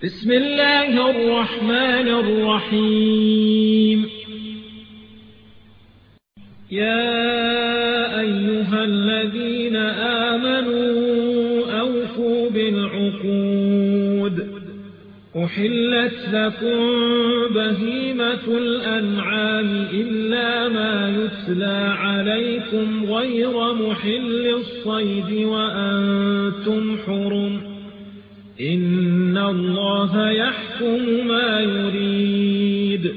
بسم الله الرحمن الرحيم. يا أيها الذين آمنوا أوفوا بالعقود. أحلت لكم بهيمة الأنعام إلا ما يتلى عليكم غير محل الصيد وأنتم حرم. إن الله يحكم ما يريد.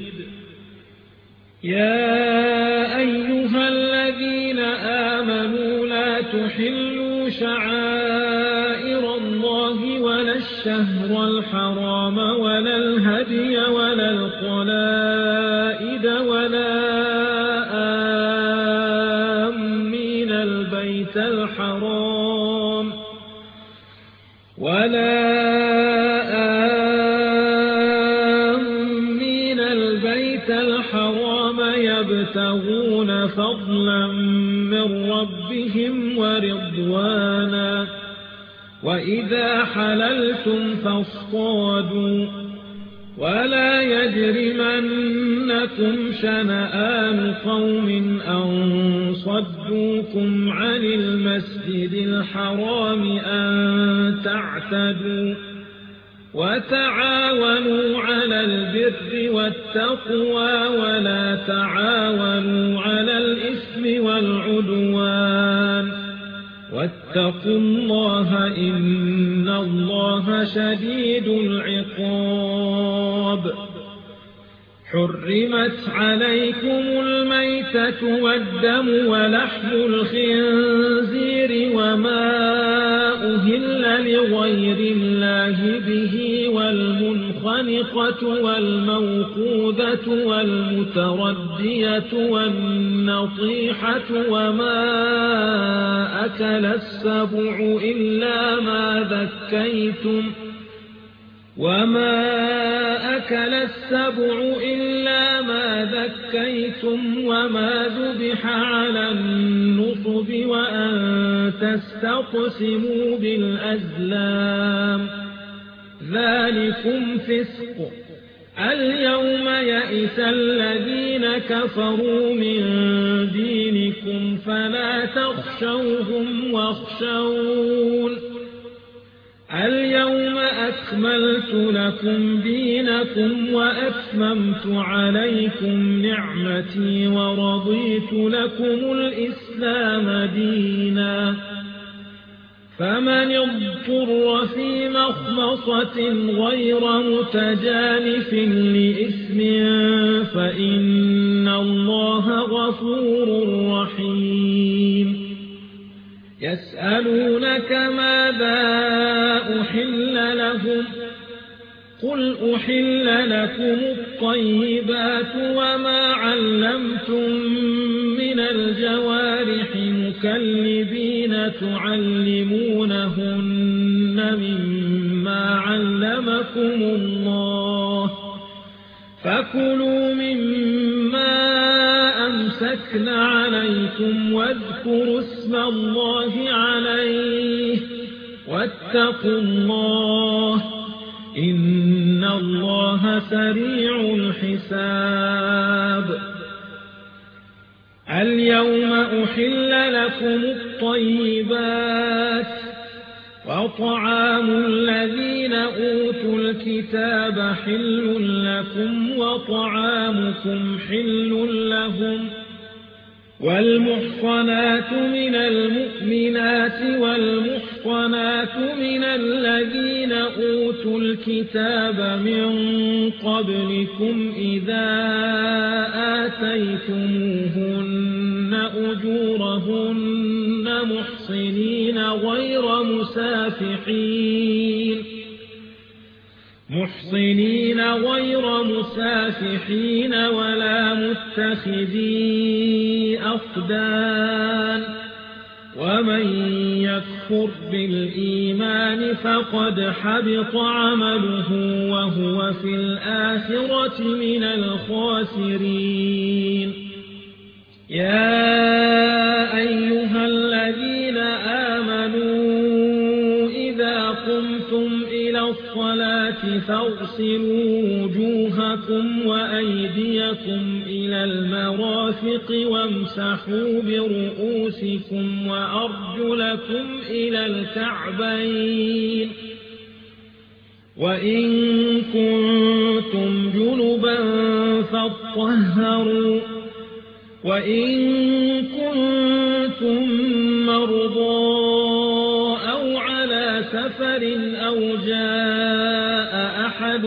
يا أيها الذين آمنوا لا تحلوا شعائر الله ولا الشهر الحرام ولا الهدي ولا القلائد ولا آمين البيت الحرام يبتغون فضلا من ربهم ورضوانا. وإذا حللتم فاصطادوا ولا يجرمنكم شنآن قوم أن صدوكم عن المسجد الحرام أن تعتدوا. وتعاونوا على البر والتقوى ولا تعاونوا على الإثم والعدوان. واتقوا الله إن الله شديد العقاب. حرمت عليكم الميتة والدم ولحم الخنزير وما أهل لغير الله به والمنخنقة والموقوذة والمتردية والنطيحة وما أكل السبع إلا ما ذكيتم وما ذبح على النصب وأن تستقسموا بالأزلام. ذلكم فسق. اليوم يئس الذين كفروا من دينكم فلا تخشوهم واخشون. اليوم أكملت لكم دينكم وأتممت عليكم نعمتي ورضيت لكم الإسلام دينا. فمن اضطر في مخمصة غير متجانف لإثم فإن الله غفور رحيم. يسألونك ماذا أحل لهم قل أحل لكم الطيبات وما علمتم من الجوارح مكلبين تعلمونهن مما علمكم الله فكلوا مما أمسكن عليكم واذكروا اسم الله عليه واتقوا الله إن الله سريع الحساب. اليوم أحل لكم الطيبات وطعام الذين أوتوا الكتاب حل لكم وطعامكم حل لهم. والمحصنات من المؤمنات والمحصنات من الذين أوتوا الكتاب من قبلكم إذا آتيتموهن أجورهن محصنين غير مسافحين ولا متخذي أخدان. ومن يكفر بالإيمان فقد حبط عمله وهو في الآخرة من الخاسرين. يا أيها الذين آمنوا إذا قمتم إلى الصلاة فاغسلوا وجوهكم وأيديكم إلى المرافق وامسحوا برؤوسكم وأرجلكم إلى الكعبين وإن كنتم جنبا فاطهروا وإن كنتم مرضى أو على سفر أو جاء أحد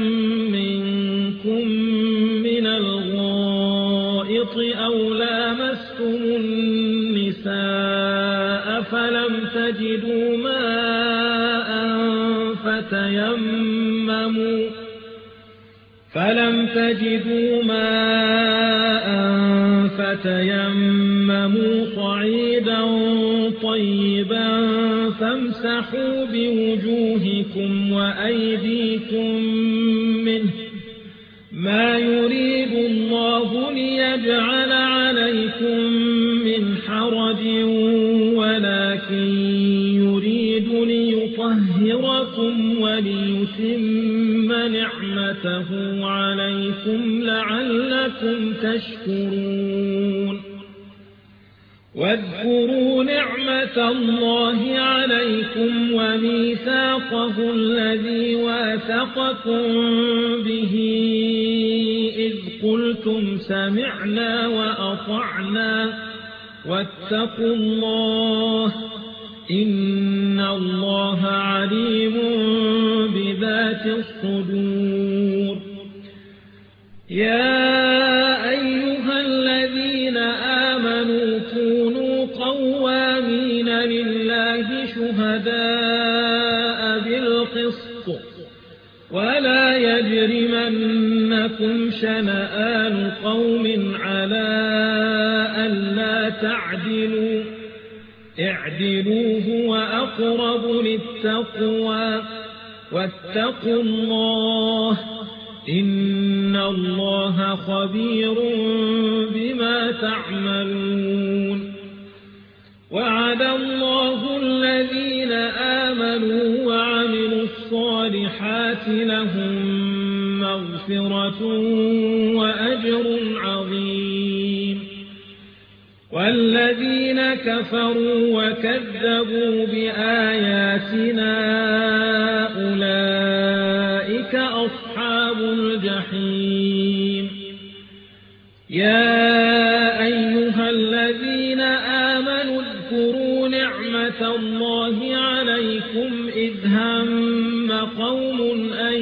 منكم من الغائط أو لامستم النساء فلم تجدوا ماء فتيمموا صعيدا طيبا فامسحوا بوجوهكم وأيديكم منه ما يريد الله ليجعل عليكم من حرج ولكن يريد ليطهركم وليتم نعمته عليكم لعلكم تشكرون واذكروا نعمة الله عليكم وميثاقه الذي واثقكم به إذ قلتم سمعنا وأطعنا واتقوا الله إن الله عليم بذات الصدور يا أيها الذين آمنوا كونوا قوامين لله شهداء بالقسط ولا يجرمنكم شنآن قوم على ألا تعدلوا اعدلوا هو أقرب للتقوى واتقوا الله إن الله خبير بما تعملون وعد الله الذين آمنوا وعملوا الصالحات لهم مغفرة وأجر عظيم والذين كفروا وكذبوا بآياتنا أولئك أصحاب الجحيم يا أيها الذين آمنوا اذكروا نعمة الله عليكم إذ هم قوم أن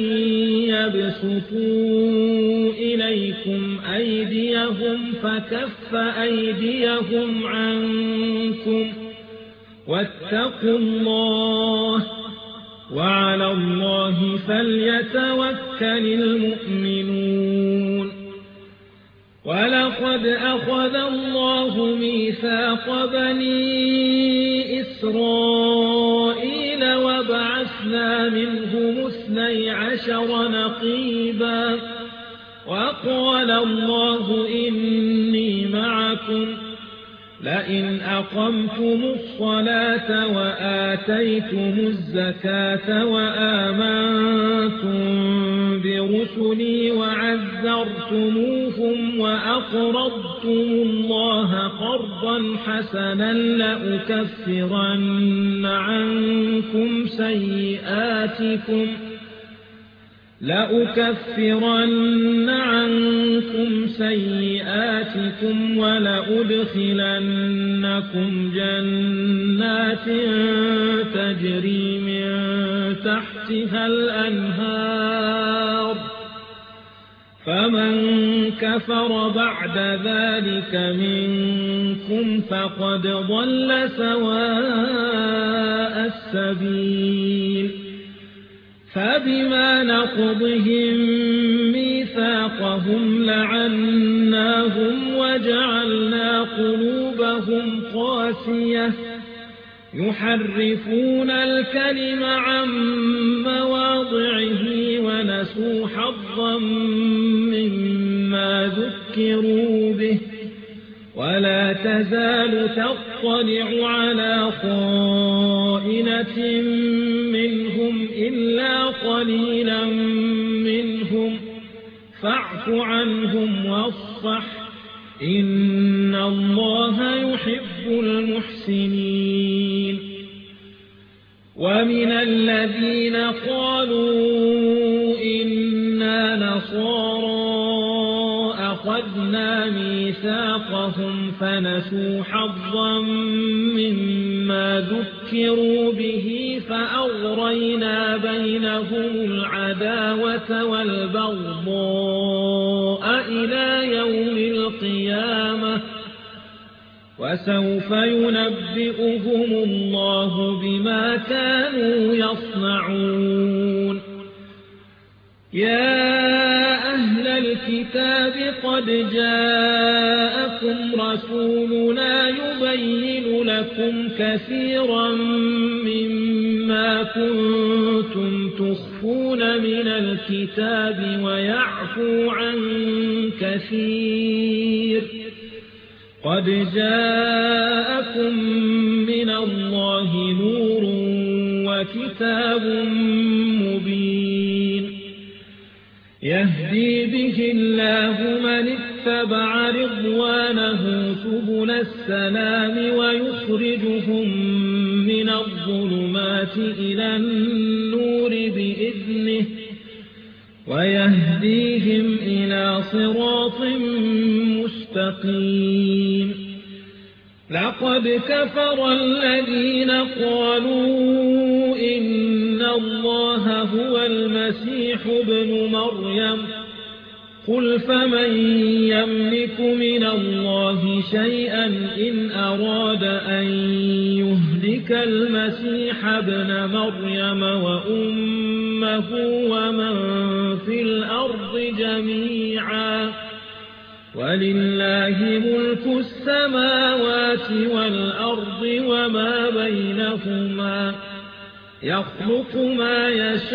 يبسطوا إليكم أيديهم فكف أيديهم عنكم واتقوا الله وعلى الله فليتوكل المؤمنون ولقد أخذ الله ميثاق بني إسرائيل وبعثنا منهم 12 نقيبا وقال الله إني معكم لئن أقمتم الصلاة وآتيتم الزكاة وآمنتم برسلي وعذرتموهم وأقرضتم الله قرضا حسنا لأكفرن عنكم سيئاتكم ولأدخلنكم جنات تجري من تحتها الأنهار فمن كفر بعد ذلك منكم فقد ضل سواء السبيل فبما نقضهم ميثاقهم لعناهم وجعلنا قلوبهم قاسية يحرفون الكلم عن مواضعه ونسوا حظا مما ذكروا به ولا تزال تطلع على خائنة غافلة منهم إلا قليلا منهم فاعف عنهم واصفح إن الله يحب المحسنين ومن الذين قالوا إنا نصارى أخذنا ميثاقهم فنسوا حظا مما ذكروا به فأغرينا بينهم العداوة والبغضاء إلى يوم القيامة وسوف ينبئهم الله بما كانوا يصنعون يا أهل الكتاب قد جاءكم رسولنا يبين لكم كثيرا مما كنتم تخفون من الكتاب ويعفو عن كثير قد جاءكم من الله نور وكتاب مبين يهدي به الله من اتبع رضوانه سبل السلام ويخرجهم من الظلمات إلى النور بإذنه ويهديهم إلى صراط مستقيم لقد كفر الذين قالوا إن الله هو المسيح ابن مريم قل فمن يملك من الله شيئا إن أراد أن يهلك المسيح ابن مريم وأمه ومن في الأرض جميعا ولله ملك السماوات والأرض وما بينهما يخلق ما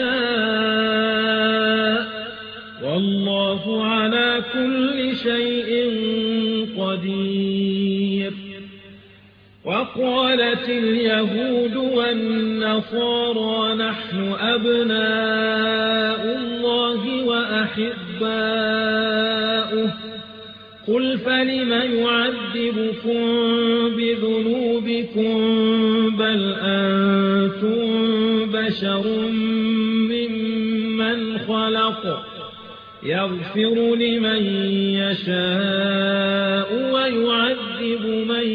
يشاء والله على كل شيء قدير وقالت اليهود والنصارى نحن أبناء الله وأحباؤه قل فلم يعذبكم بذنوبكم بل أنتم بشر ممن خلق يغفر لمن يشاء ويعذب من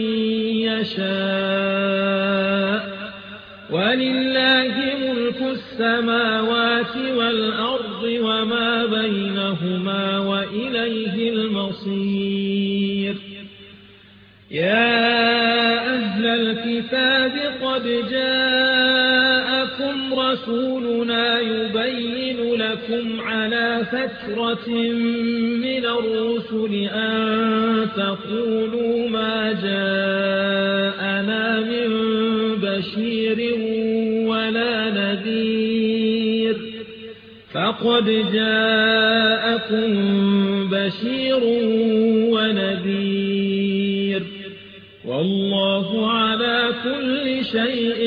يشاء ولله ملك السماوات والأرض وما بينهما وإليه المصير يا أهل الكتاب قد جاءكم رسولنا يبين لكم على فترة من الرسل أن تقولوا ما جاءنا من بشير ولا نذير فقد جاءكم بشير ونذير والله على كل شيء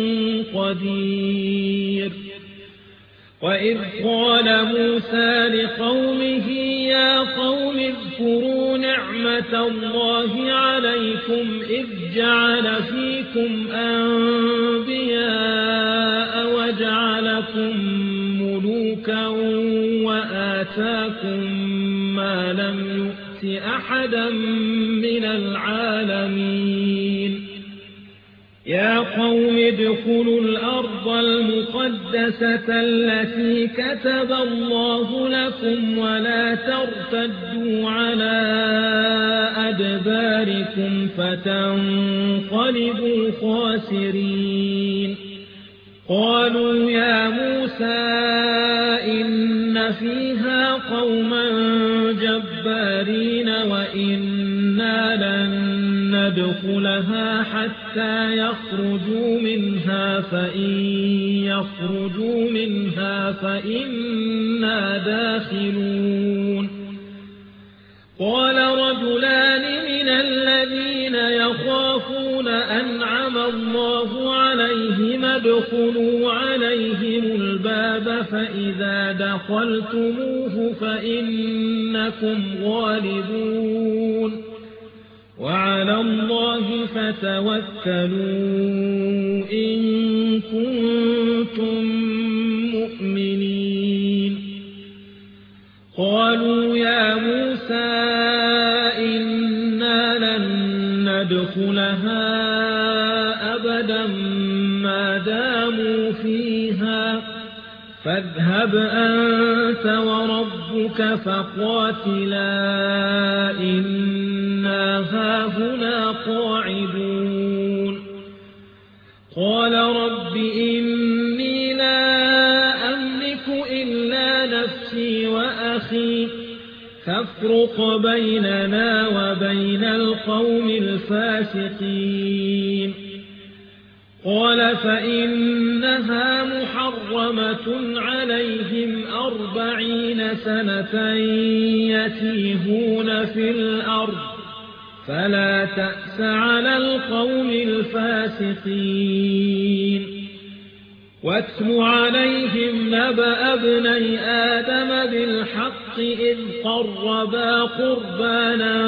قدير وإذ قال موسى لقومه يا قوم اذكروا نعمة الله عليكم إذ جعل فيكم أنبياء وجعلكم ملوكا وآتاكم ما لم يؤت أحدا من العالمين يا قوم ادخلوا الأرض المقدسة التي كتب الله لكم ولا ترتدوا على أدباركم فتنقلبوا خاسرين قالوا يا موسى إن فيها قوما جبارين وإنا لن ندخلها حتى يخرجوا منها فإنا داخلون قال رجلان من الذين يخافون أنعم الله عليهم ادخلوا عليهم الباب فإذا دخلتموه فإنكم غالبون وعلى الله فتوكلوا إن كنتم مؤمنين قالوا يا موسى إنا لن ندخلها أبدا ما داموا فيها فاذهب أنت وربك فقاتلا إنا هاهنا قاعدون قال رب إني لا أملك إلا نفسي وأخي فافرق بيننا وبين القوم الفاسقين قال فإنها محرمة عليهم 40 سنة يتيهون في الأرض فلا تأس على القوم الفاسقين واتل عليهم نبأ ابني آدم بالحق إذ قربا قربانا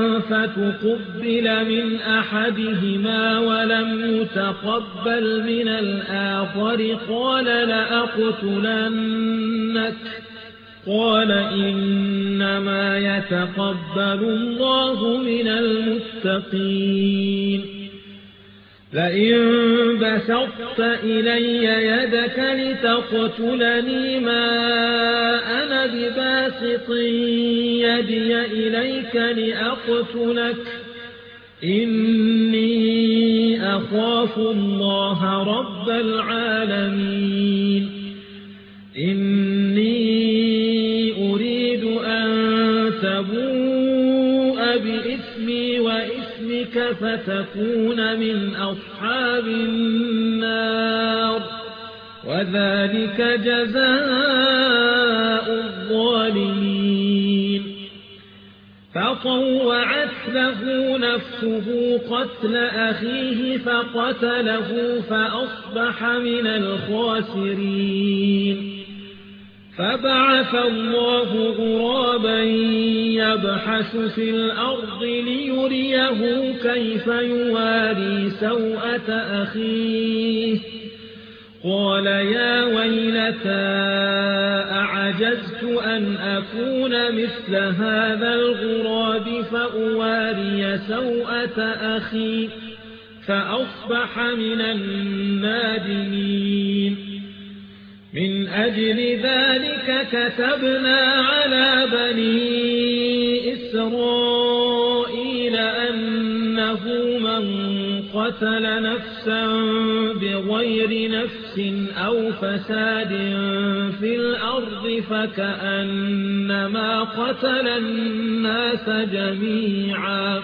فتقبل من أحدهما ولم يتقبل من الآخر قال لأقتلنك قال إنما يتقبل الله من المتقين لئن بسطت إلي يدك لتقتلني ما أنا بباسط يدي إليك لأقتلك إني أخاف الله رب العالمين إني أريد أن تبوء بإثمي وإثمك فتكون من أصحاب النار وذلك جزاء الظالمين فطوعت له نفسه قتل أخيه فقتله فأصبح من الخاسرين فبعث الله غرابا يبحث في الأرض ليريه كيف يواري سوءة أخيه قال يا ويلتى أعجزت أن أكون مثل هذا الغراب فأواري سوءة أخي فأصبح من النادمين من أجل ذلك كتبنا على بني إسرائيل أنه من قتل نفسا بغير نفس أو فساد في الأرض فكأنما قتل الناس جميعا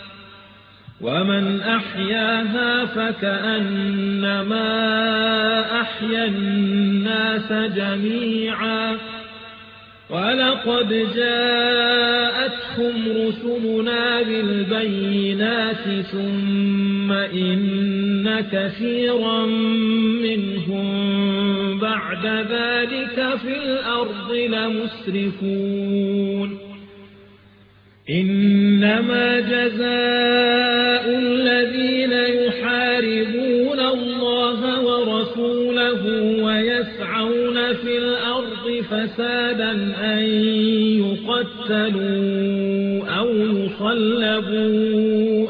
ومن أحياها فكأنما أحيا الناس جميعا ولقد جاءتهم رسلنا بالبينات ثم إن كثيرا منهم بعد ذلك في الأرض لمسرفون إنما جزاء الذين يحاربون الله ورسوله ويسعون في الأرض فسادا أن يقتلوا أو يصلبوا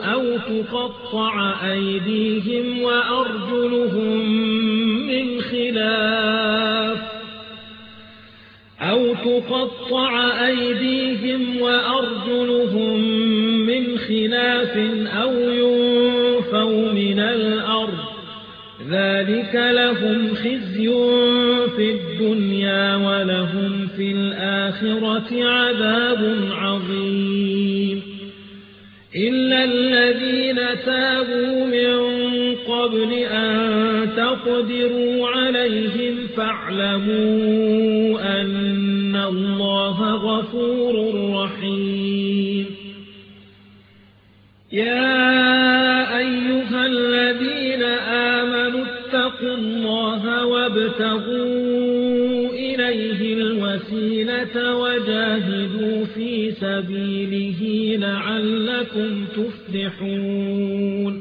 أو تقطع أيديهم وأرجلهم من خلاف أو ينفوا من الأرض ذلك لهم خزي في الدنيا ولهم في الآخرة عذاب عظيم إلا الذين تابوا من قبل أن تقدروا عليهم فاعلموا أن الله غفور رحيم يا أيها الذين وابتغوا إليه الوسيلة وجاهدوا في سبيله لعلكم تفلحون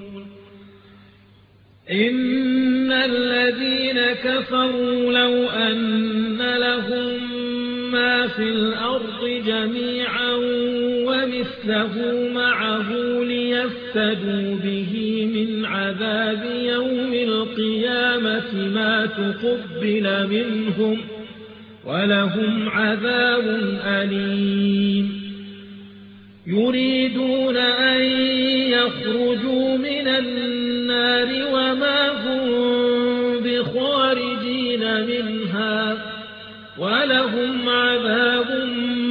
إن الذين كفروا لو أن لهم ما في الأرض جميعا ومثله معه ليفتدوا به من عذاب يوم القيامة ما تقبل منهم ولهم عذاب أليم يريدون أن يخرجوا من النار وما هم بخارجين منها ولهم عذاب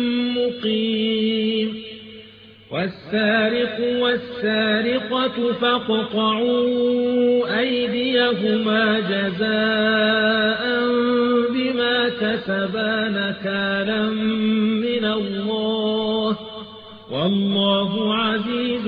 مقيم والسارق والسارقة فاقطعوا أيديهما جزاء بما كسبا نكالا من الله والله عزيز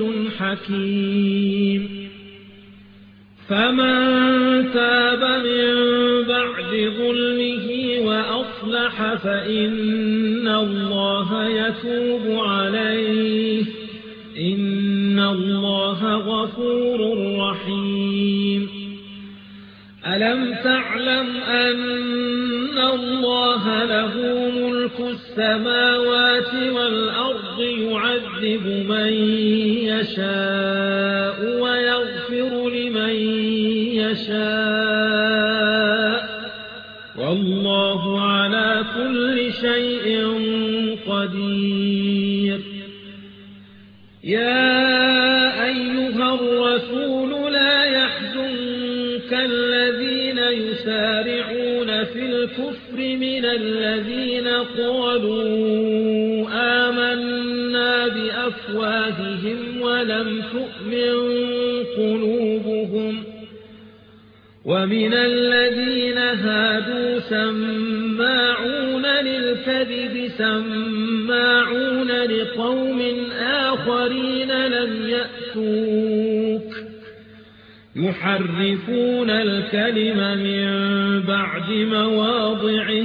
حكيم فمن تاب من بعد ظلمه وأصلح فإن الله يتوب عليه إن الله غفور رحيم ألم تعلم أن الله له ملك السماوات والأرض يعذب من يشاء ويغفر لمن يشاء والله على كل شيء قدير يا أيها الرسول لا يحزنك الذين يسارعون في الكفر من الذين قالوا آمنا بأفواههم ولم تؤمن قلوبهم ومن الذين هادوا سماعون للكذب سماعون لقوم آخرين لم يأتوك يحرفون الكلم من بعد مواضعه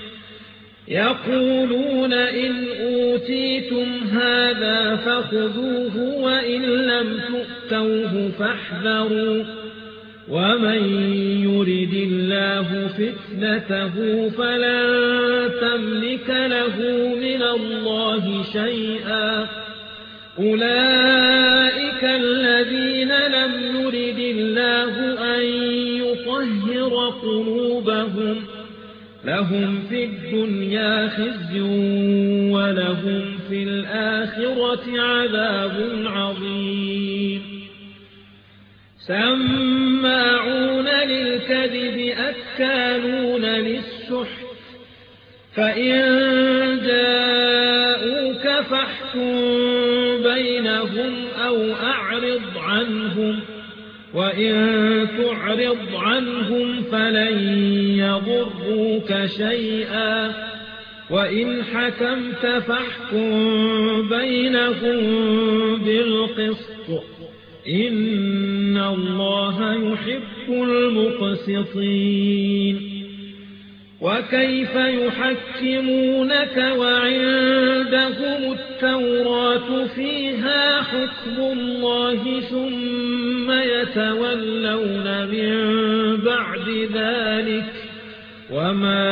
يقولون إن أوتيتم هذا فخذوه وإن لم تؤتوه فاحذروا ومن يرد الله فتنته فلن تملك له من الله شيئا أولئك الذين لم يرد الله أن يطهر قلوبهم لهم في الدنيا خزي ولهم في الآخرة عذاب عظيم سماعون للكذب أكالون للسحت فإن جاءوك فاحكم بينهم أو أعرض عنهم وإن تعرض عنهم فلن يضروك شيئا وإن حكمت فاحكم بينهم بالقسط إن الله يحب المقسطين وكيف يحكمونك وعندهم التوراة فيها حكم الله ثم يتولون من بعد ذلك وما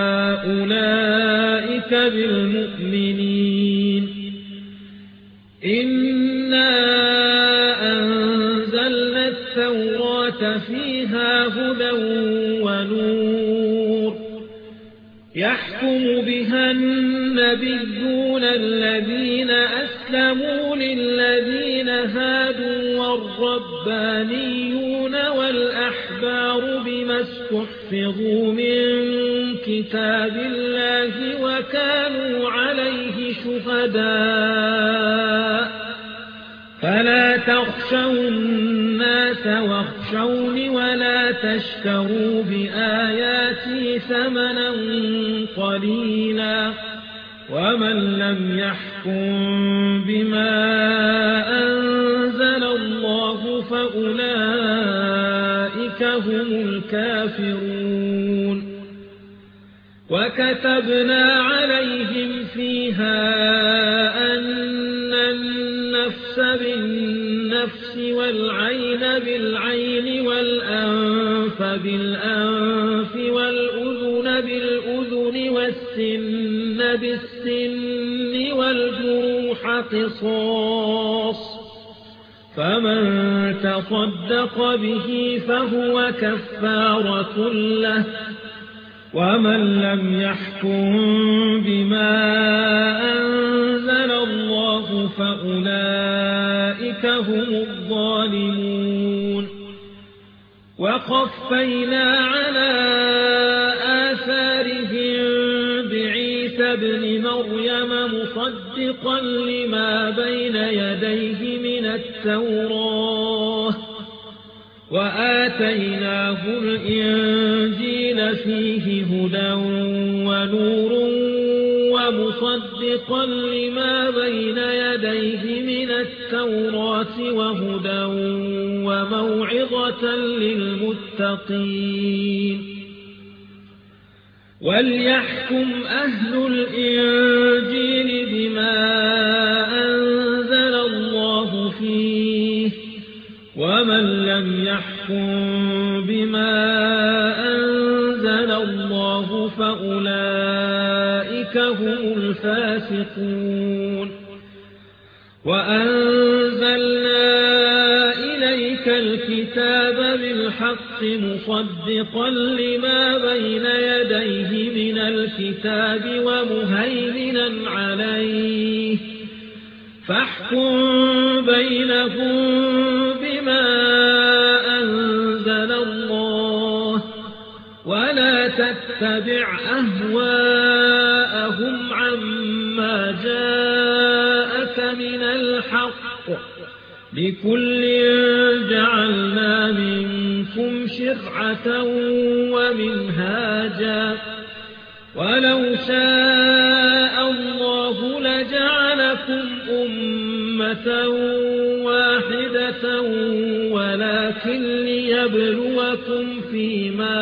أولئك بالمؤمنين إنا أنزلنا التوراة فيها هدى ونور يحكم بها النبيون الذين أسلموا للذين هادوا والربانيون والأحبار بما استحفظوا من كتاب الله وكانوا عليه شهداء فلا تخشوا الناس واخشوني ولا تشتروا بآياتي ثمنا قليلا ومن لم يحكم بما أنزل الله فأولئك هم الكافرون وكتبنا عليهم فيها أن النفس بالنفس والعين بالعين والأنف بالأنف والأذن بالأذن والسن بالسن والجروح قصاص، فمن تصدق به فهو كفارة له، ومن لم يحكم بما أنزل الله فأولئك هم الظالمون. وقفينا على آثارهم بعيسى ابن مريم مصدقا لما بين يديه من التوراة، وآتيناه الإنجيل فيه هدى ونور ومصدقا لما بين يديه من التوراة وهدى وموعظة للمتقين. وليحكم أهل الإنجيل بما أنزل الله فيه، ومن لم يحكم بما أنزل الله فأولئك هم الفاسقون. وأنزلنا إليك الكتاب بالحق مصدقا لما بين يديه من الكتاب ومهيمنا عليه، فاحكم بينهم بما أنزل الله، ولا تتبع أهواءهم عما جاءك من الحق، لكل جعلنا منكم شرعة ومنهاجا، ولو شاء الله لجعلكم أمة واحدة ولكن ليبلوكم فيما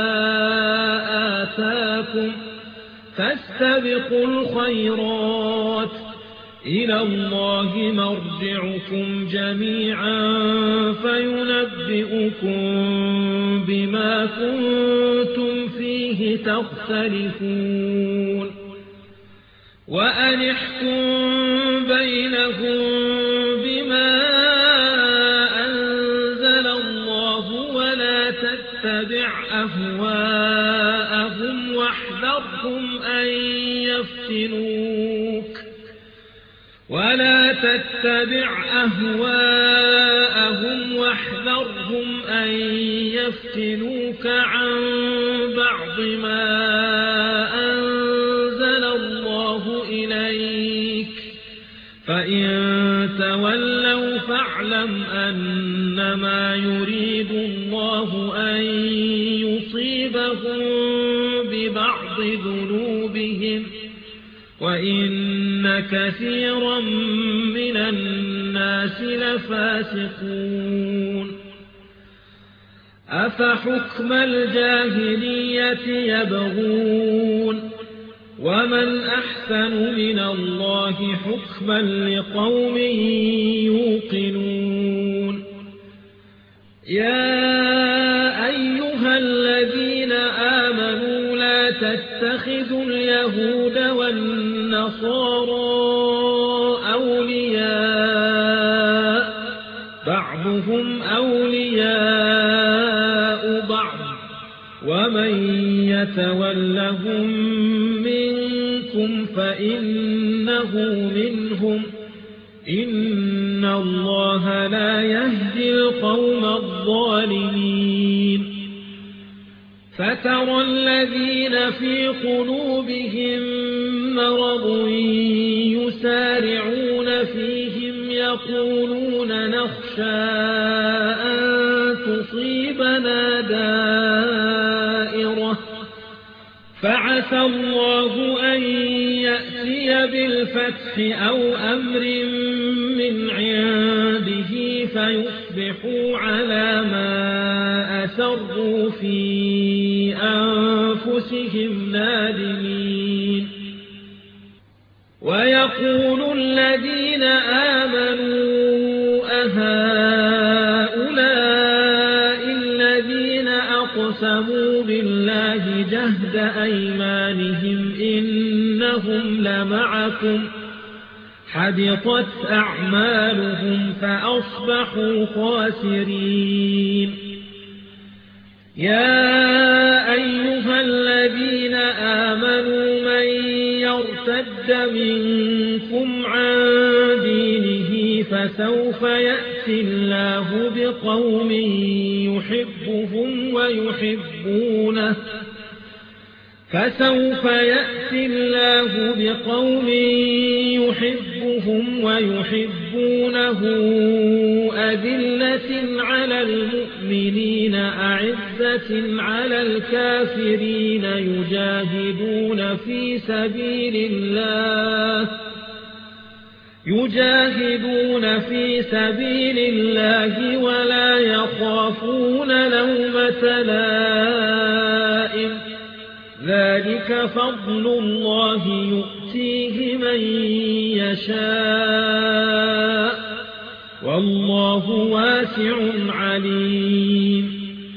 آتاكم، فاستبقوا الخيرات، إلى الله مرجعكم جميعا فينبئكم بما كنتم فيه تختلفون. وأن احكم بينهم بما أنزل الله ولا تتبع أهواءهم واحذرهم أن يفتنوك، ولا تتبع أهواءهم واحذرهم أن يفتنوك عن بعض ما أنزل الله إليك، فإن تولوا فاعلم أنما يريد الله أن يصيبهم ببعض ذنوبهم، وإن كثيرا من الناس لفاسقون. أفحكم الجاهلية يبغون، ومن أحسن من الله حكما لقوم يوقنون. يا أيها الذين آمنوا لا تتخذوا اليهود والنصارى أولياء، بعضهم أولياء بعض، ومن يتولهم منكم فإنه منهم، إن الله لا يهدي القوم الظالمين. فترى الذين في قلوبهم مرض يسارعون فيهم يقولون نخشى أن تصيبنا دائرة، فعسى الله أن يأتي بالفتح أو أمر من عنده فيصبحوا على ما أسروا في أنفسهم نادمين ويقول الذين آمنوا أهؤلاء الذين أقسموا بالله جهد أيمانهم إنهم لمعكم حبطت أعمالهم فأصبحوا خاسرين يا أيها الذين آمنوا من يرتد منكم عن دينه فسوف يأتي الله بقوم يحبهم ويحبونه أذلة على المؤمنين أعزة على الكافرين يجاهدون في سبيل الله ولا يخافون لومة لائم ذلك فضل الله يؤتيه من يشاء والله واسع عليم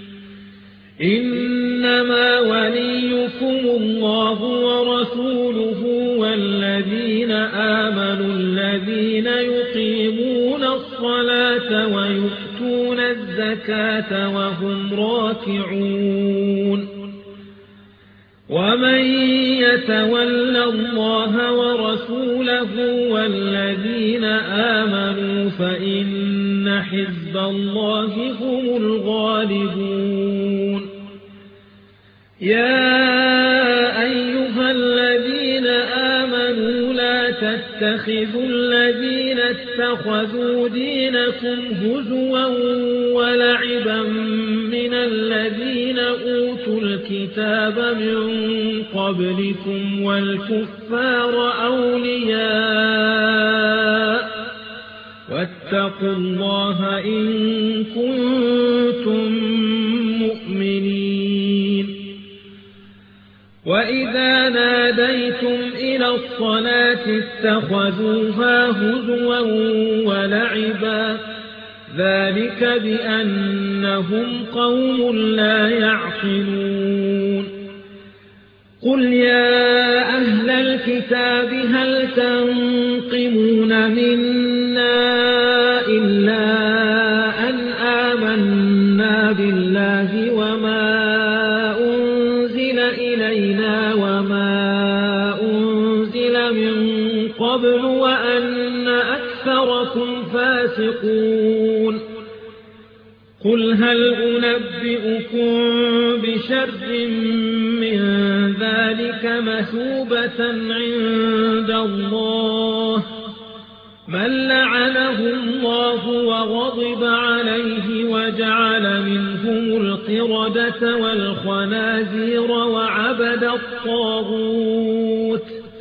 إنما وليكم الله ورسوله والذين آمنوا الذين يقيمون الصلاة ويؤتون الزكاة وهم راكعون ومن يتول الله ورسوله والذين آمنوا فإن حزب الله هم الغالبون يا أيها الذين آمنوا لا تتخذوا الذين اتخذوا دينكم هزوا ولعبا من الذين أوتوا الكتاب من قبلكم والكفار أولياء واتقوا الله إن كنتم مؤمنين وإذا ناديتم إلى الصلاة اتخذوها هزوا ولعبا ذلك بأنهم قوم لا يعقلون قل يا أهل الكتاب هل تنقمون منا إلا أن آمنا بالله وما أنزل إلينا وما أنزل من قبل وأن أكثركم فاسقون قل هل أنبئكم بشر من ذلك مثوبة عند الله من لعنه الله وغضب عليه وجعل منهم القردة والخنازير وعبد الطاغوت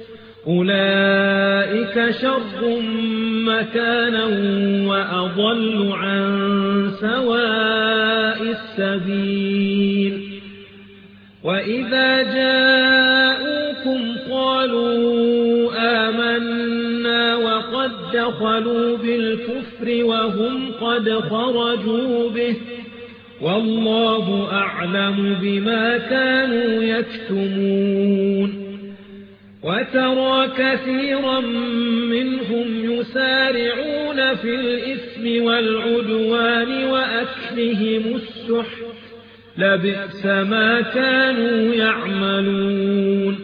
أولئك شر مكانا وأضل عن سواء السبيل وإذا جاءوكم قالوا آمنا وقد دخلوا بالكفر وهم قد خرجوا به والله أعلم بما كانوا يكتمون وترى كثيرا منهم يسارعون في الإثم والعدوان وأكلهم السحت لبئس ما كانوا يعملون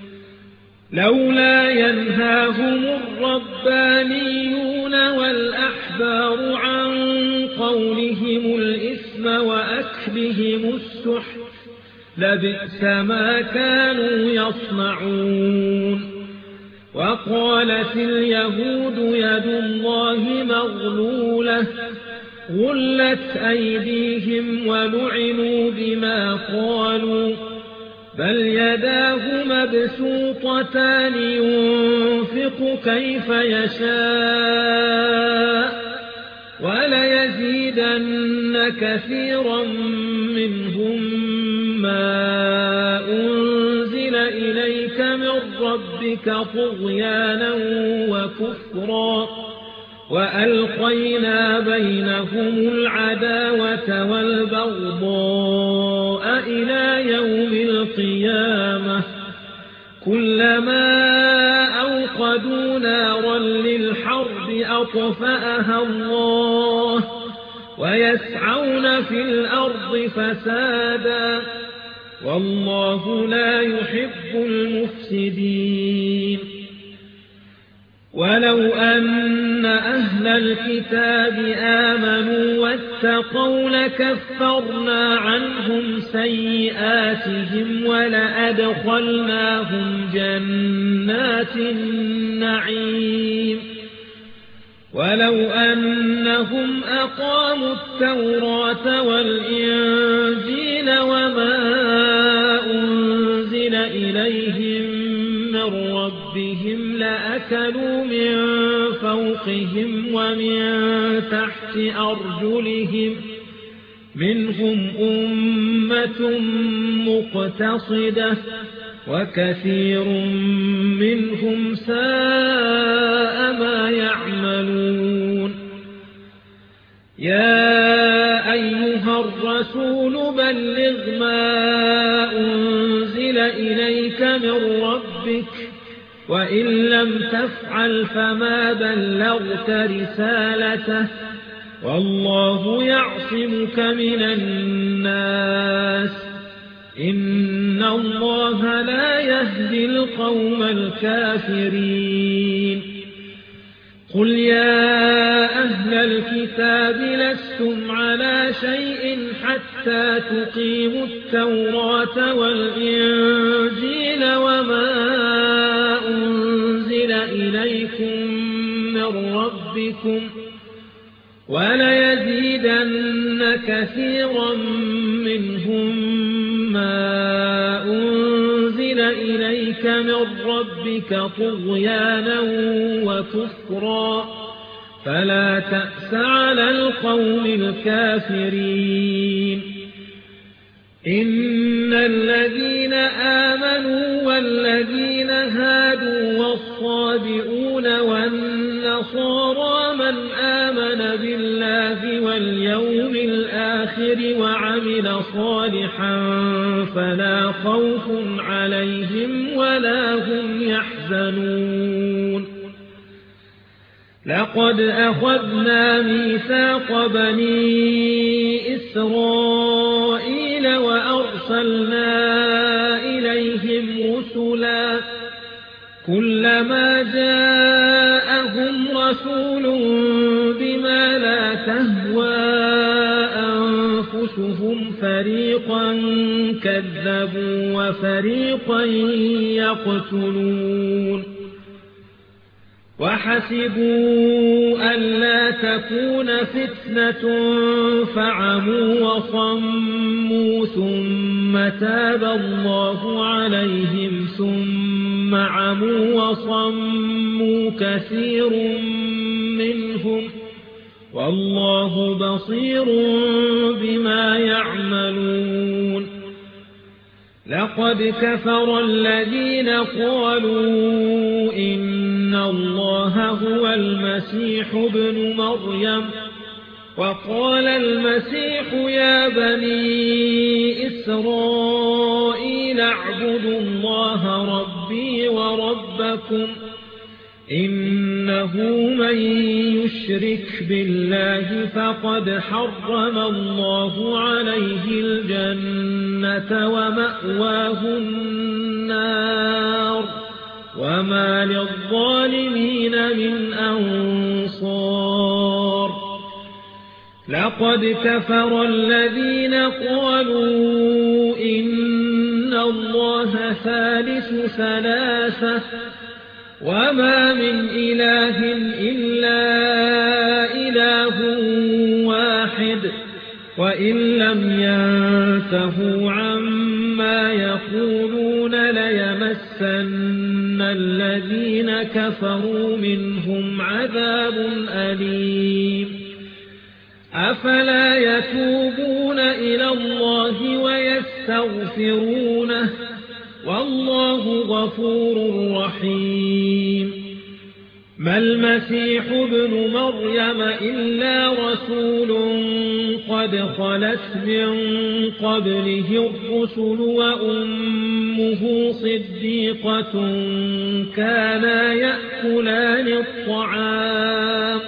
لولا ينهاهم الربانيون والأحبار عن قولهم الإثم وأكلهم السحت لبئس ما كانوا يصنعون وقالت اليهود يد الله مغلولة غلت أيديهم ولعنوا بما قالوا بل يداه مبسوطتان ينفق يخلق كيف يشاء وليزيدن كثيرا منهم ما أنزل إليك من ربك طغيانا وكفرا وألقينا بينهم العداوة والبغضاء إلى يوم القيامة كلما أوقدوا نارا للحرب أطفأها الله ويسعون في الأرض فسادا والله لا يحب المفسدين ولو أن أهل الكتاب آمنوا واتقوا لكفرنا عنهم سيئاتهم ولأدخلناهم جنات النعيم ولو أنهم أقاموا التوراة والإنجيل وما أنزل إليهم من ربهم لأكلوا من فوقهم ومن تحت أرجلهم منهم أمة مقتصدة وكثير منهم ساء ما يعملون يا أيها الرسول بلغ ما أنزل إليك من ربك وإن لم تفعل فما بلغت رسالته والله يعصمك من الناس إن الله لا يهدي القوم الكافرين قل يا أهل الكتاب لستم على شيء حتى تقيموا التوراة والإنجيل وما أنزل إليكم من ربكم وليزيدن كثيرا منهم ما أنزل إليك من ربك طغيانا وكفرا فلا تأس على القوم الكافرين إن الذين آمنوا والذين هادوا والصابئون والنصارى من آمن بالله واليوم الآخر وعمل صالحا فلا خوف عليهم ولا هم يحزنون لقد أخذنا ميثاق بني إسرائيل وأرسلنا إليهم رسلا كلما جاءهم رسول بما لا تهوى أنفسهم فريقا كذبوا وفريقا يقتلون وحسبوا ألا تكون فتنة فعموا وصموا ثم تاب الله عليهم ثم عموا وصموا كثير منهم والله بصير بما يعملون لقد كفر الذين قالوا إن الله هو المسيح ابن مريم وقال المسيح يا بني إسرائيل اعبدوا الله ربي وربكم إنه من يشرك بالله فقد حرم الله عليه الجنة ومأواه النار وما للظالمين من أنصار لقد كفر الذين قالوا إن الله ثالث ثلاثة وما من إله إلا إله واحد وإن لم ينتهوا عما يقولون ليمسن الذين كفروا منهم عذاب أليم أفلا يتوبون إلى الله ويستغفرونه والله غفور رحيم ما المسيح ابن مريم إلا رسول قد خلت من قبله الرسل وأمه صديقة كانا يأكلان الطعام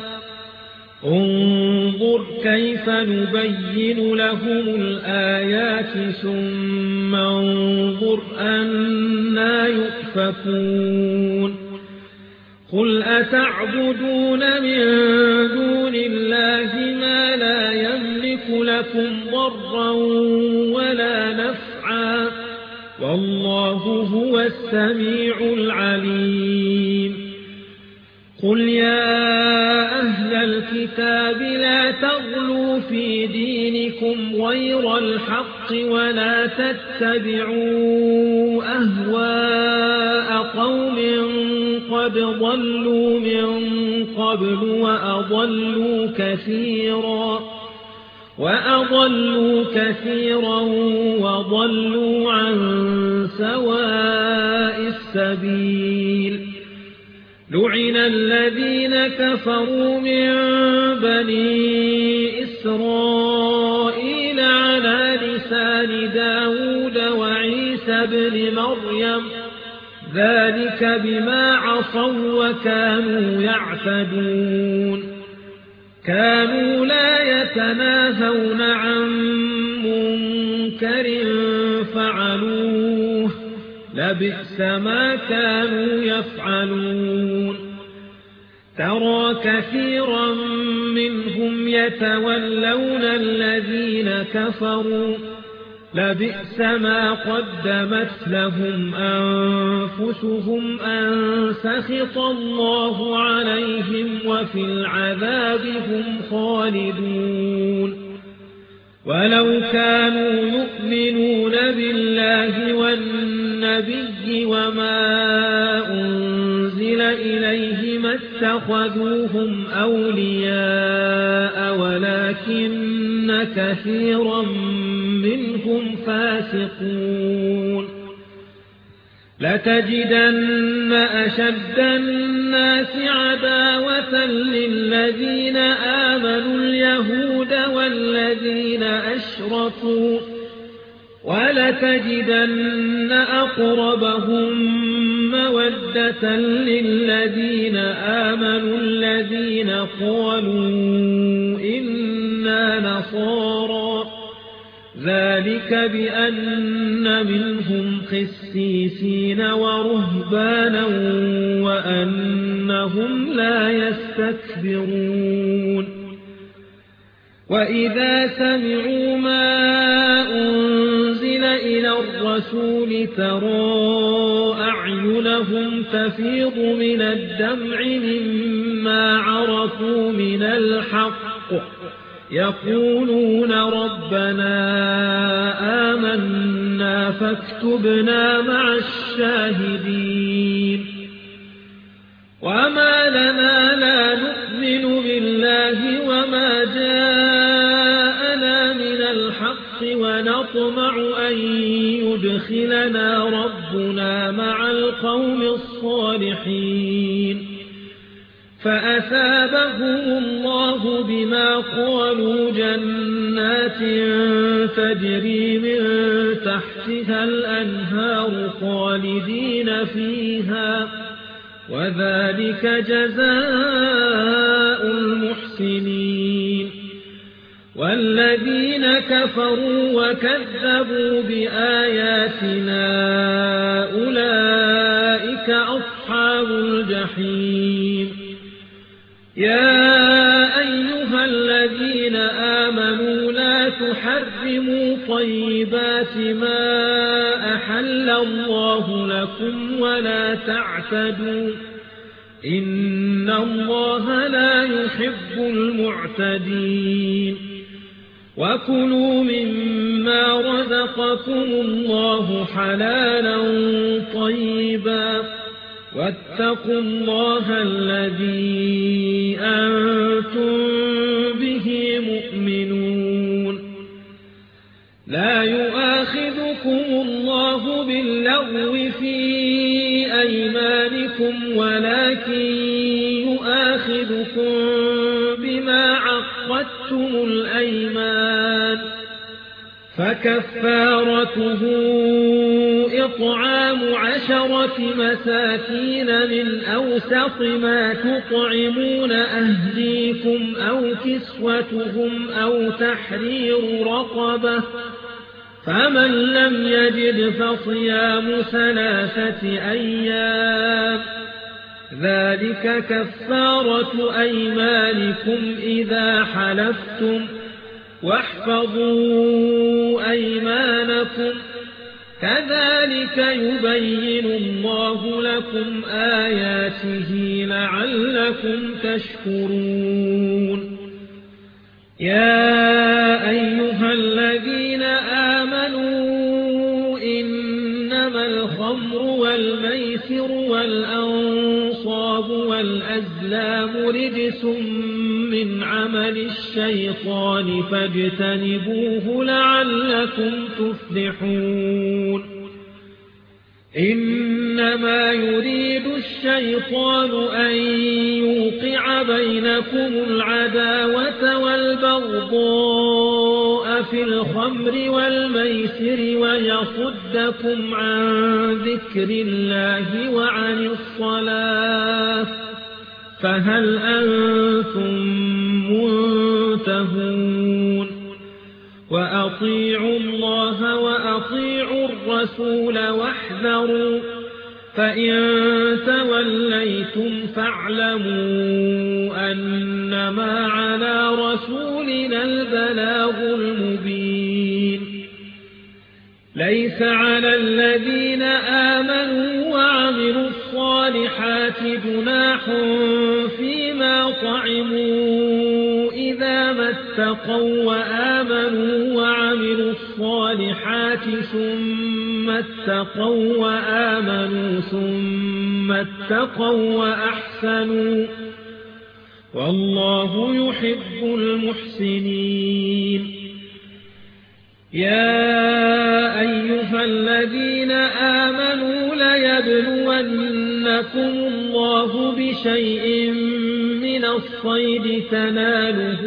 انظر كيف نبين لهم الآيات ثم انظر أنى يؤفكون قل أتعبدون من دون الله ما لا يملك لكم ضرا ولا نفعا والله هو السميع العليم قل يا أهل الكتاب لا تغلوا في دينكم غير الحق ولا تتبعوا أهواء قوم قد ضلوا من قبل وأضلوا كثيرا وضلوا عن سواء السبيل لعن الذين كفروا من بني إسرائيل على لسان داود وعيسى بن مريم ذلك بما عصوا وكانوا يعتدون كانوا لا يتناهون عن منكر فعلوه لبئس ما كانوا يفعلون ترى كثيرا منهم يتولون الذين كفروا لبئس ما قدمت لهم أنفسهم أن سخط الله عليهم وفي العذاب هم خالدون ولو كانوا يؤمنون بالله والنبي وما أنزل إليه ما اتخذوهم أولياء ولكن كثيرا منهم فاسقون لتجدن أشد الناس عداوة للذين آمنوا اليهود والذين أشركوا ولتجدن أقربهم مودة للذين آمنوا الذين قالوا إنا نصارى ذلك بأن منهم قسيسين ورهبانا وأنهم لا يستكبرون وإذا سمعوا ما أنزل إلى الرسول ترى أعينهم تفيض من الدمع مما عرفوا من الحق يقولون ربنا آمنا فاكتبنا مع الشاهدين وما لنا لا نؤمن بالله وما جاءنا من الحق ونطمع أن يدخلنا ربنا مع القوم الصالحين فأثابهم الله بما قالوا جنات تجري من تحتها الأنهار خالدين فيها وذلك جزاء المحسنين والذين كفروا وكذبوا بآياتنا أولئك أصحاب الجحيم يا أيها الذين آمنوا لا تحرموا طيبات ما أحل الله لكم ولا تعتدوا إن الله لا يحب المعتدين وكلوا مما رزقكم الله حلالا طيبا واتقوا الله الذي أنتم به مؤمنون. لا يؤاخذكم الله باللغو في أيمانكم ولكن يؤاخذكم بما عقدتم الأيمان، فكفارته إطعام 10 مساكين من أوسط ما تطعمون أهليكم أو كسوتهم أو تحرير رقبة، فمن لم يجد فصيام 3 أيام، ذلك كفارة أيمانكم إذا حلفتم، واحفظوا أيمانكم، كذلك يبين الله لكم آياته لعلكم تشكرون. يا أيها الذين آمنوا إنما الخمر والميسر والأنصاب والأزلام رجس من عمل الشيطان فاجتنبوه لعلكم تفلحون. إنما يريد الشيطان أن يوقع بينكم العداوة والبغضاء في الخمر والميسر ويصدكم عن ذكر الله وعن الصلاة، فهل أنتم منتهون؟ وأطيعوا الله وأطيعوا الرسول واحذروا، فإن توليتم فاعلموا أنما على رسولنا البلاغ المبين. ليس على الذين آمنوا وعملوا الصالحات جناح فيما طعموا إذا ما اتقوا وآمنوا وعملوا الصالحات ثم اتقوا وآمنوا ثم اتقوا وأحسنوا، والله يحب المحسنين. يا أيها الذين آمنوا ليبلونكم الله بشيء من الصيد تناله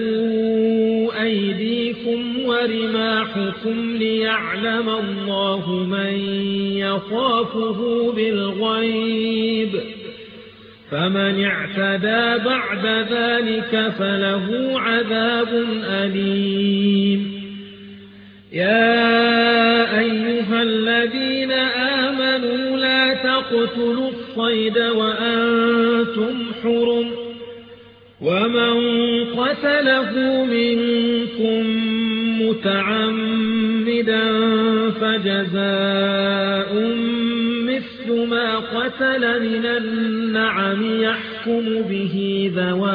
أيديكم ورماحكم ليعلم الله من يخافه بالغيب، فمن اعتدى بعد ذلك فله عذاب أليم. يا أيها الذين آمنوا لا تقتلوا الصيد وأنتم حرم، ومن قتله منكم متعمدا فجزاء مثل ما قتل من النعم يحكم به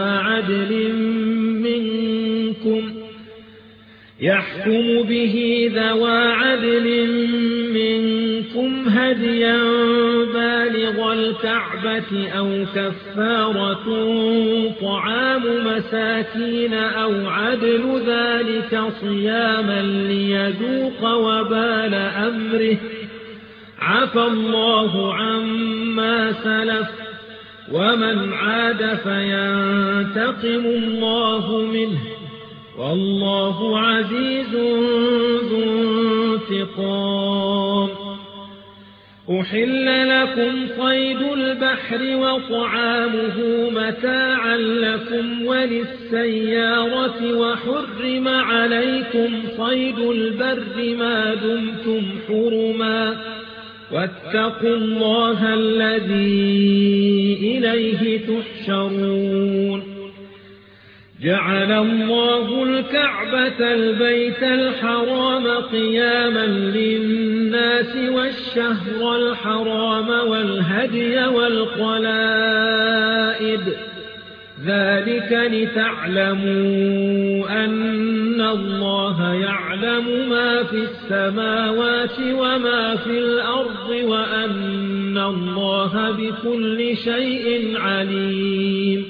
ذوى عدل منكم هديا بالغ الكعبة أو كفارة طعام مساكين أو عدل ذلك صياما ليذوق وبال أمره، عفى الله عما سلف، ومن عاد فينتقم الله منه، والله عزيز ذو انتقام. أحل لكم صيد البحر وطعامه متاعا لكم وللسيارة، وحرم عليكم صيد البر ما دمتم حرما، واتقوا الله الذي إليه تحشرون. جعل الله الكعبة البيت الحرام قياما للناس والشهر الحرام والهدي والقلائد، ذلك لتعلموا أن الله يعلم ما في السماوات وما في الأرض وأن الله بكل شيء عليم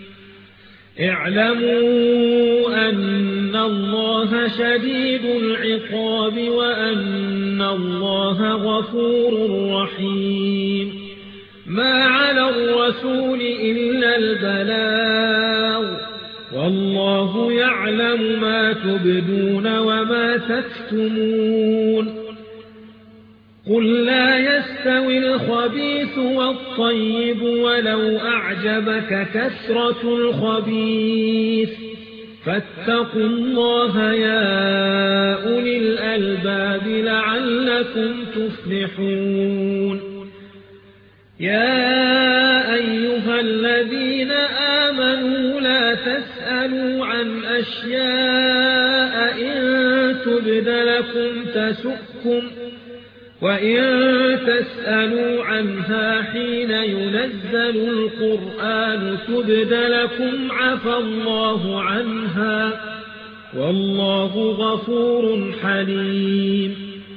اعلموا أن الله شديد العقاب وأن الله غفور رحيم ما على الرسول إلا البلاغ والله يعلم ما تبدون وما تكتمون قل لا يستوي الخبيث والطيب ولو أعجبك كثرة الخبيث فاتقوا الله يا أولي الألباب لعلكم تفلحون يا أيها الذين آمنوا لا تسألوا عن أشياء إن تبد لكم تسؤكم وإن تسألوا عنها حين ينزل القرآن تبد لكم عفى الله عنها والله غفور حليم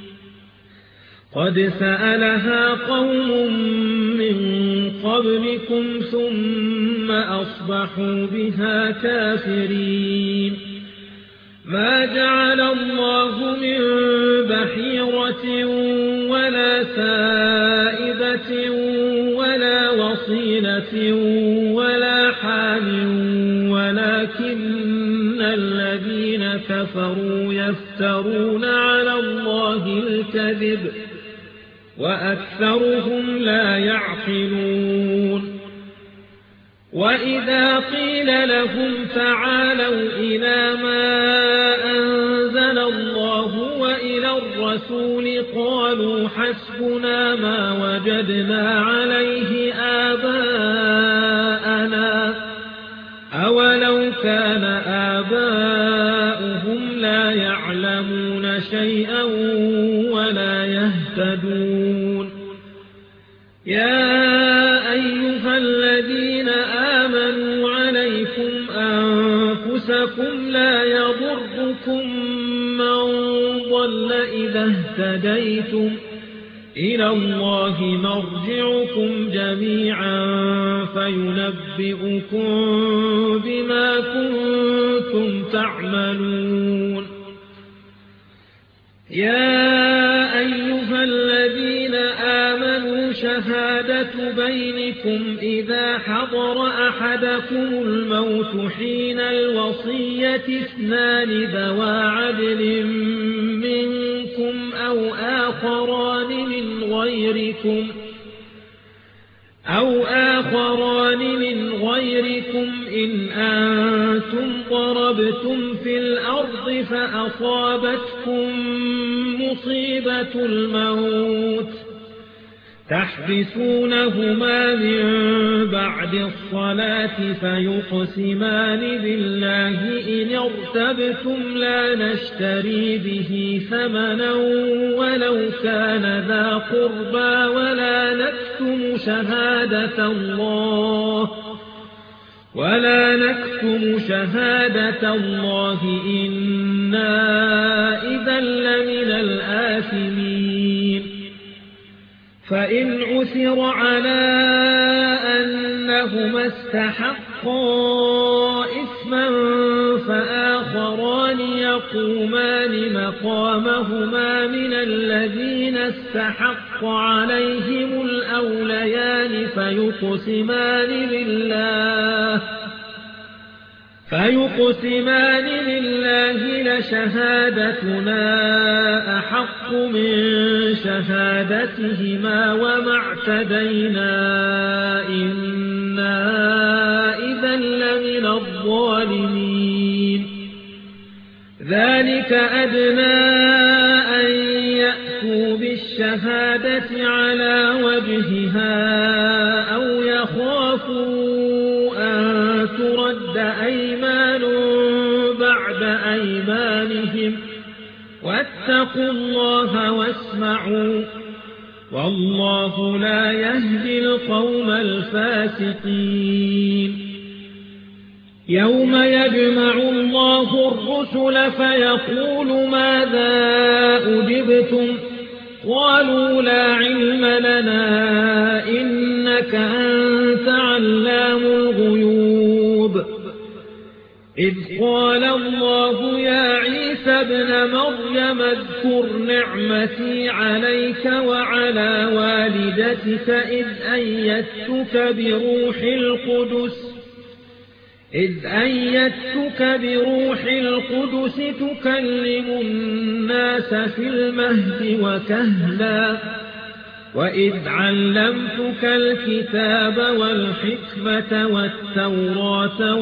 قد سألها قوم من قبلكم ثم أصبحوا بها كافرين ما جعل الله من بحيرة ولا سائبة ولا وصيلة ولا حام ولكن الذين كفروا يفترون على الله الكذب وأكثرهم لا يعقلون وإذا قيل لهم تعالوا إلى ما أنزل الله وإلى الرسول قالوا حسبنا ما وجدنا عليه آباءنا أولو كان آباؤهم لا يعلمون شيئا ولا يهتدون يا أيها الذين آمنوا عليكم أنفسكم لا يضركم من ضل إذا اهتديتم إلى الله مرجعكم جميعا فينبئكم بما كنتم تعملون يا أيها الذين آمنوا شهادة بينكم إذا حضر أحدكم الموت حين الوصية اثنان ذوى عدل منكم أو آخران من غيركم إن أنتم ضربتم في الأرض فأصابتكم مصيبة الموت تحبسونهما من بعد الصلاة فيقسمان بالله إن ارتبتم لا نشتري به ثمنا ولو كان ذا قربى ولا نكتم شهادة الله إنا إذا لمن الآثمين فإن عثر على أنهما استحقا إثما فآخران يقومان مقامهما من الذين استحق عليهم الأوليان فيقسمان بالله لشهادتنا أحق من شهادتهما وما اعتدينا إنا إذا لمن الظالمين ذلك أدنى أن يأتوا بالشهادة على وجهها أو يخافوا أن ترد أيمان بعد أيمانهم واتقوا الله واسمعوا والله لا يهدي القوم الفاسقين يوم يجمع الله الرسل فيقول ماذا أجبتم قالوا لا علم لنا إنك أنت علام الغيوب إذ قال الله يا عيسى ابن مريم اذكر نعمتي عليك وعلى والدتك إذ أيدتك بروح القدس تكلم الناس في المهد وكهلا وإذ علمتك الكتاب والحكمة والتوراة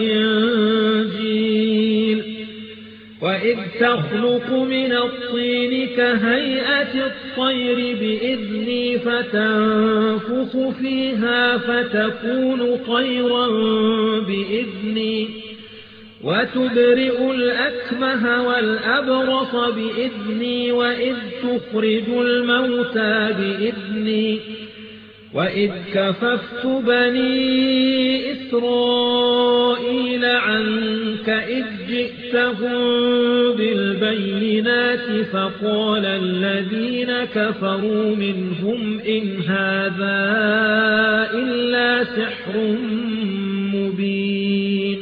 والإنجيل وإذ تخلق من الطين كهيئة الطير بإذني فتنفخ فيها فتكون طيرا بإذني وتبرئ الأكمه والأبرص بإذني وإذ تخرج الموتى بإذني وإذ كففت بني إسرائيل عنك إذ جئتهم بالبينات فقال الذين كفروا منهم إن هذا إلا سحر مبين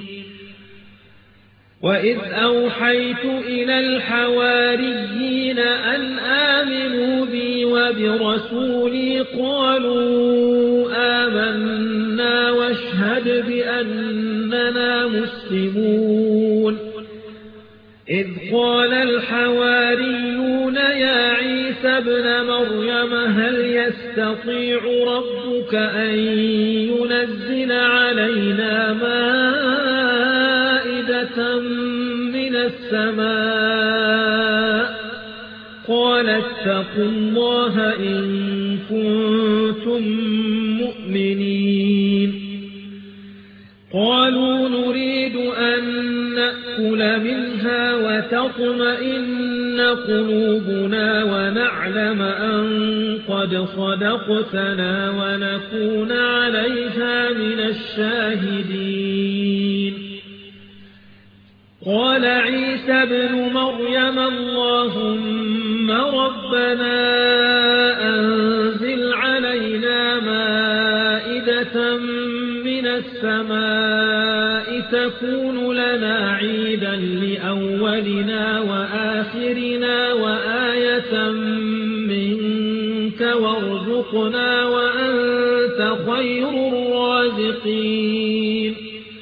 وإذ أوحيت إلى الحواريين أن آمنوا بي وبرسولي قالوا آمنا واشهد بأننا مسلمون إذ قال الحواريون يا عيسى ابن مريم هل يستطيع ربك أن ينزل علينا مائدة من السماء قال اتقوا الله إن كنتم مؤمنين قالوا نريد أن نأكل منها وتطمئن قلوبنا ونعلم أن قد صدقتنا ونكون عليها من الشاهدين قال عيسى ابن مريم اللهم ربنا أنزل علينا مائدة من السماء تكون لنا عيدا لأولنا وآخرنا وآية منك وارزقنا وأنت خير الرازقين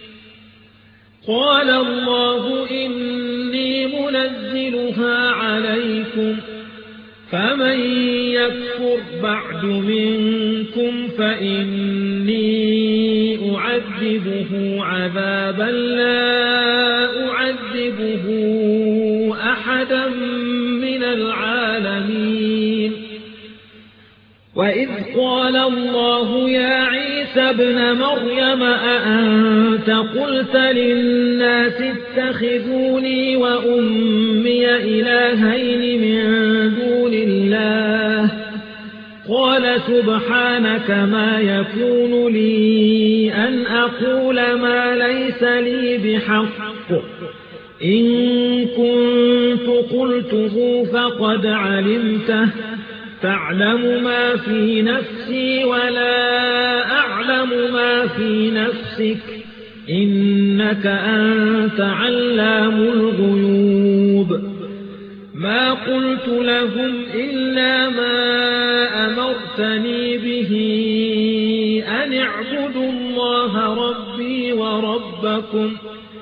قال الله إني منزلها عليكم فمن يكفر بعد منكم فإني أعذبه عذابا لا أعذبه أحدا من العالمين وإذ قال الله يا عيسى ابن مريم أأنت قلت للناس اتخذوني وأمي إلهين من دون الله قال سبحانك ما يكون لي أن أقول ما ليس لي بحق إن كنت قلته فقد علمته تعلم ما في نفسي ولا أعلم ما في نفسك إنك أنت علام الغيوب ما قلت لهم إلا ما أمرتني به أن اعبدوا الله ربي وربكم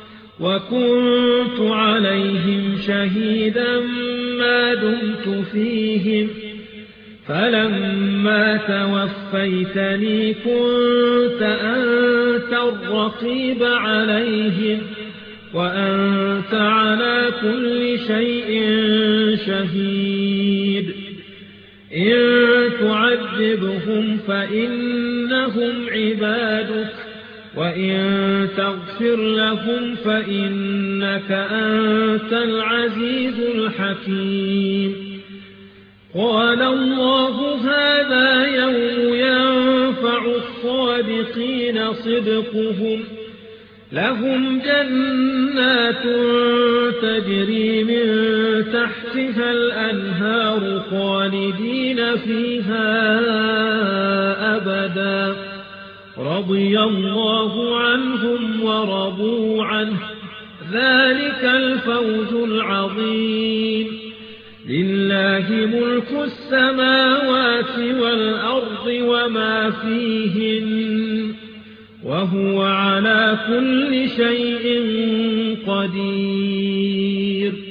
وكنت عليهم شهيدا ما دمت فيهم فلما توفيتني كنت أنت الرقيب عليهم وأنت على كل شيء شهيد إن تعذبهم فإنهم عبادك وإن تغفر لهم فإنك أنت العزيز الحكيم قال الله هذا يوم ينفع الصادقين صدقهم لهم جنات تجري من تحتها الأنهار خالدين فيها أبدا رضي الله عنهم ورضوا عنه ذلك الفوز العظيم لله ملك السماوات والأرض وما فيهن وهو على كل شيء قدير